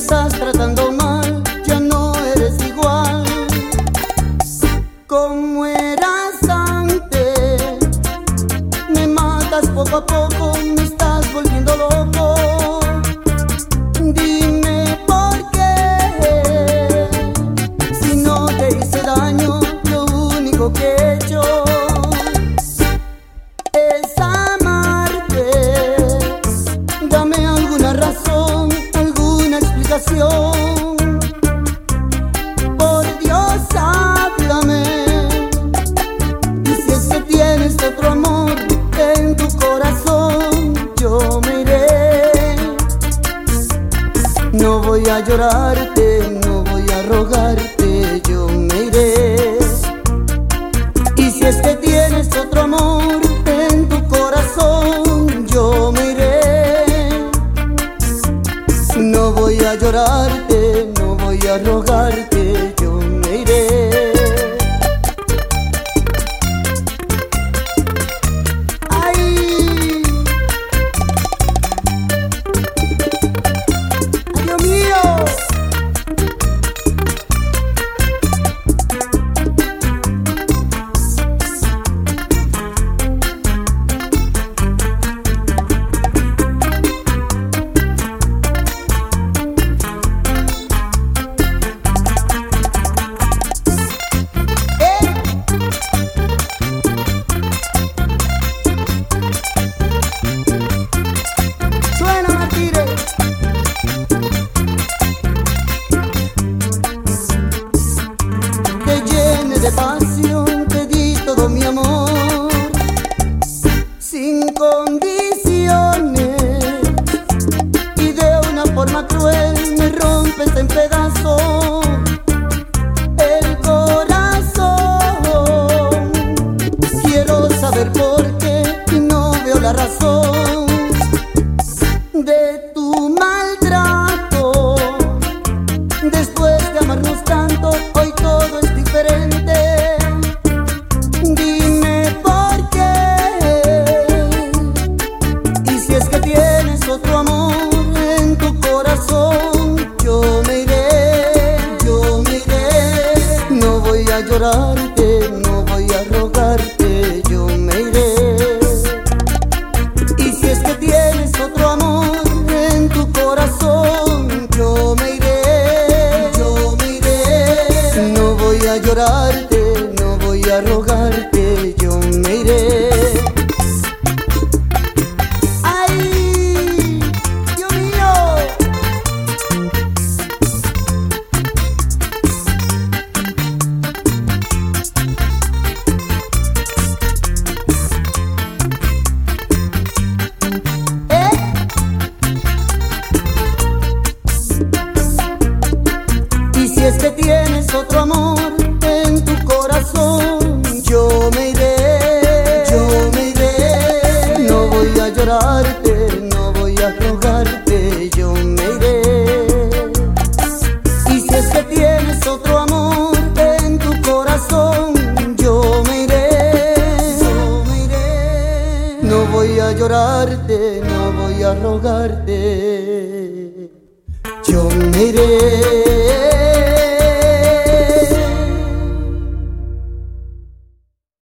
estás tratando mal, ya no eres igual como eras antes. Me matas poco a poco, me estás volviendo loco. Dime por qué, si no te hice daño, lo único que he hecho es amarte. Dame alguna razón, alguna explicación. Por Dios, háblame. Y si es que tienes otro amor en tu corazón, yo me iré. No voy a llorarte, no voy a rogarte, yo me iré. Y si es que tienes otro amor en tu corazón, yo me iré. No voy a llorarte, no voy a rogarte, yo me iré. ¡Ay! ¡Ay, Dios mío! De pasión te di todo mi amor, sin condiciones, y de una forma cruel me rompes en pedazos el corazón. Quiero saber por qué y no veo la razón de tu maltrato. Después de amarnos tanto, hoy todo es diferente. Dime por qué. Y si es que tienes otro amor en tu corazón, yo me iré, yo me iré. No voy a llorarte, no voy a rogarte, yo me iré. Y si es que tienes otro amor en tu corazón, yo me iré, yo me iré. No voy a llorarte, no voy a rogarte, yo me iré. ¡Ay, Dios mío! Y si es que tienes otro amor en tu corazón, yo me iré, yo me iré. No voy a llorarte, no voy a rogarte, yo me iré. Y si es que tienes otro amor en tu corazón, yo me iré, yo me iré. No voy a llorarte, no voy a rogarte, yo me iré.